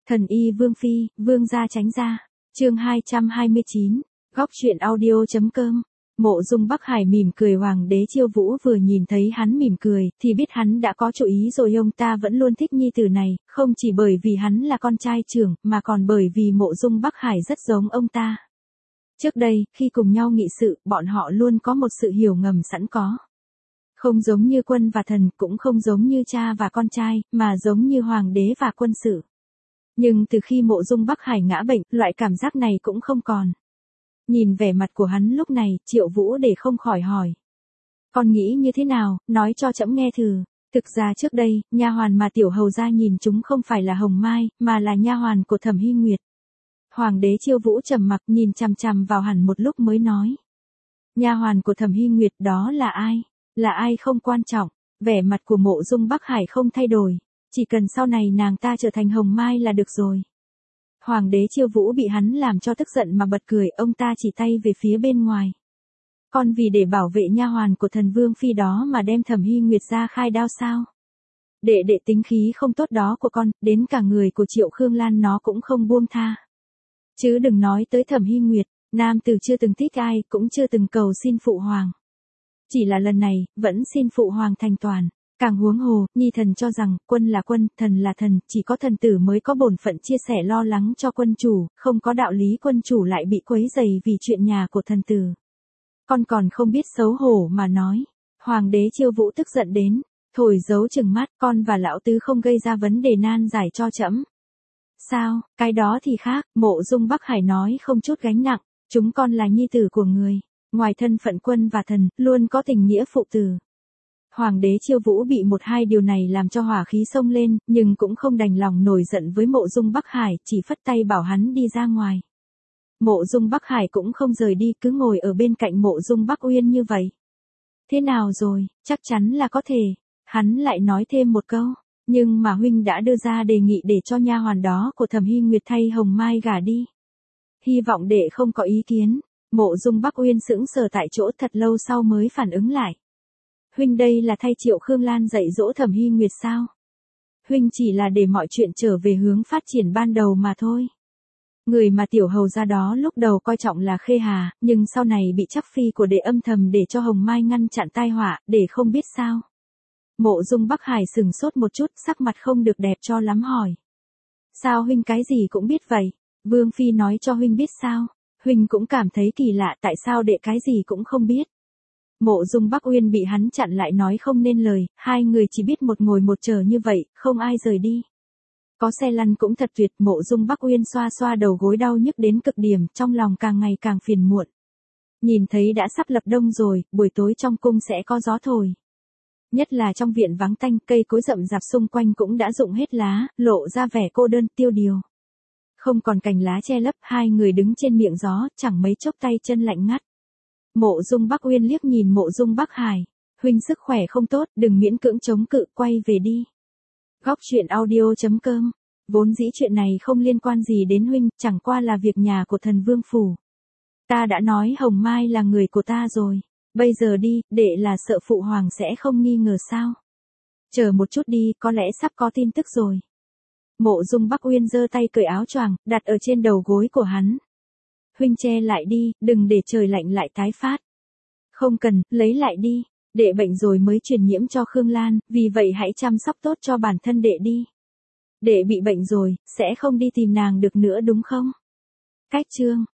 Thần y Vương Phi, Vương gia tránh ra. Chương 229. Góc truyện audio.com. Mộ Dung Bắc Hải mỉm cười, Hoàng đế Chiêu Vũ vừa nhìn thấy hắn mỉm cười, thì biết hắn đã có chủ ý rồi. Ông ta vẫn luôn thích nhi tử này, không chỉ bởi vì hắn là con trai trưởng, mà còn bởi vì Mộ Dung Bắc Hải rất giống ông ta. Trước đây, khi cùng nhau nghị sự, bọn họ luôn có một sự hiểu ngầm sẵn có. Không giống như quân và thần, cũng không giống như cha và con trai, mà giống như hoàng đế và quân sự. Nhưng từ khi Mộ Dung Bắc Hải ngã bệnh, loại cảm giác này cũng không còn. Nhìn vẻ mặt của hắn lúc này, Triệu Vũ để không khỏi hỏi. Con nghĩ như thế nào, nói cho trẫm nghe thử. Thực ra trước đây, nha hoàn mà tiểu hầu gia nhìn chúng không phải là Hồng Mai, mà là nha hoàn của Thẩm Hy Nguyệt. Hoàng đế Chiêu Vũ trầm mặc nhìn chằm chằm vào hắn một lúc mới nói. Nha hoàn của Thẩm Hy Nguyệt đó là ai? Là ai không quan trọng. Vẻ mặt của Mộ Dung Bắc Hải không thay đổi. Chỉ cần sau này nàng ta trở thành Hồng Mai là được rồi. Hoàng đế Chiêu Vũ bị hắn làm cho tức giận mà bật cười, ông ta chỉ tay về phía bên ngoài. Con vì để bảo vệ nha hoàn của thần Vương Phi đó mà đem Thẩm Hy Nguyệt ra khai đao sao? Đệ tính khí không tốt đó của con, đến cả người của Triệu Khương Lan nó cũng không buông tha. Chứ đừng nói tới Thẩm Hy Nguyệt, nam tử chưa từng thích ai, cũng chưa từng cầu xin phụ hoàng. Chỉ là lần này, vẫn xin phụ hoàng thành toàn. Càng huống hồ, nhi thần cho rằng, quân là quân, thần là thần, chỉ có thần tử mới có bổn phận chia sẻ lo lắng cho quân chủ, không có đạo lý quân chủ lại bị quấy rầy vì chuyện nhà của thần tử. Con còn không biết xấu hổ mà nói. Hoàng đế Chiêu Vũ tức giận đến, thổi dấu chừng mắt, con và lão tứ không gây ra vấn đề nan giải cho trẫm. Sao, cái đó thì khác, Mộ Dung Bắc Hải nói không chút gánh nặng, chúng con là nhi tử của người, ngoài thân phận quân và thần, luôn có tình nghĩa phụ tử. Hoàng đế Chiêu Vũ bị một hai điều này làm cho hỏa khí xông lên, nhưng cũng không đành lòng nổi giận với Mộ Dung Bắc Hải, chỉ phất tay bảo hắn đi ra ngoài. Mộ Dung Bắc Hải cũng không rời đi, cứ ngồi ở bên cạnh Mộ Dung Bắc Uyên như vậy. Thế nào rồi, chắc chắn là có thể. Hắn lại nói thêm một câu, nhưng mà huynh đã đưa ra đề nghị để cho nha hoàn đó của Thẩm Hy Nguyệt thay Hồng Mai gả đi. Hy vọng đệ không có ý kiến. Mộ Dung Bắc Uyên sững sờ tại chỗ thật lâu sau mới phản ứng lại. Huynh đây là thay Triệu Khương Lan dạy dỗ Thẩm Hy Nguyệt sao? Huynh chỉ là để mọi chuyện trở về hướng phát triển ban đầu mà thôi. Người mà tiểu hầu gia đó lúc đầu coi trọng là Khê Hà, nhưng sau này bị chắc phi của đệ âm thầm để cho Hồng Mai ngăn chặn tai họa, để không biết sao. Mộ Dung Bắc Hải sừng sốt một chút, sắc mặt không được đẹp cho lắm hỏi. Sao huynh cái gì cũng biết vậy? Vương Phi nói cho huynh biết sao? Huynh cũng cảm thấy kỳ lạ, tại sao đệ cái gì cũng không biết? Mộ Dung Bắc Uyên bị hắn chặn lại nói không nên lời, hai người chỉ biết một ngồi một chờ như vậy, không ai rời đi. Có xe lăn cũng thật tuyệt. Mộ Dung Bắc Uyên xoa xoa đầu gối đau nhức đến cực điểm, trong lòng càng ngày càng phiền muộn. Nhìn thấy đã sắp lập đông rồi, buổi tối trong cung sẽ có gió thổi. Nhất là trong viện vắng tanh, cây cối rậm rạp xung quanh cũng đã rụng hết lá, lộ ra vẻ cô đơn tiêu điều. Không còn cành lá che lấp, hai người đứng trên miệng gió, chẳng mấy chốc tay chân lạnh ngắt. Mộ Dung Bắc Uyên liếc nhìn Mộ Dung Bắc Hải, huynh sức khỏe không tốt, đừng miễn cưỡng chống cự, quay về đi. Góc truyện audio.com. Vốn dĩ chuyện này không liên quan gì đến huynh, chẳng qua là việc nhà của thần Vương phủ. Ta đã nói Hồng Mai là người của ta rồi, bây giờ đi, đệ là sợ phụ hoàng sẽ không nghi ngờ sao? Chờ một chút đi, có lẽ sắp có tin tức rồi. Mộ Dung Bắc Uyên giơ tay cởi áo choàng, đặt ở trên đầu gối của hắn. Huynh che lại đi, đừng để trời lạnh lại tái phát. Không cần, lấy lại đi. Đệ bệnh rồi mới truyền nhiễm cho Khương Lan, vì vậy hãy chăm sóc tốt cho bản thân đệ đi. Đệ bị bệnh rồi, sẽ không đi tìm nàng được nữa đúng không? Cách chương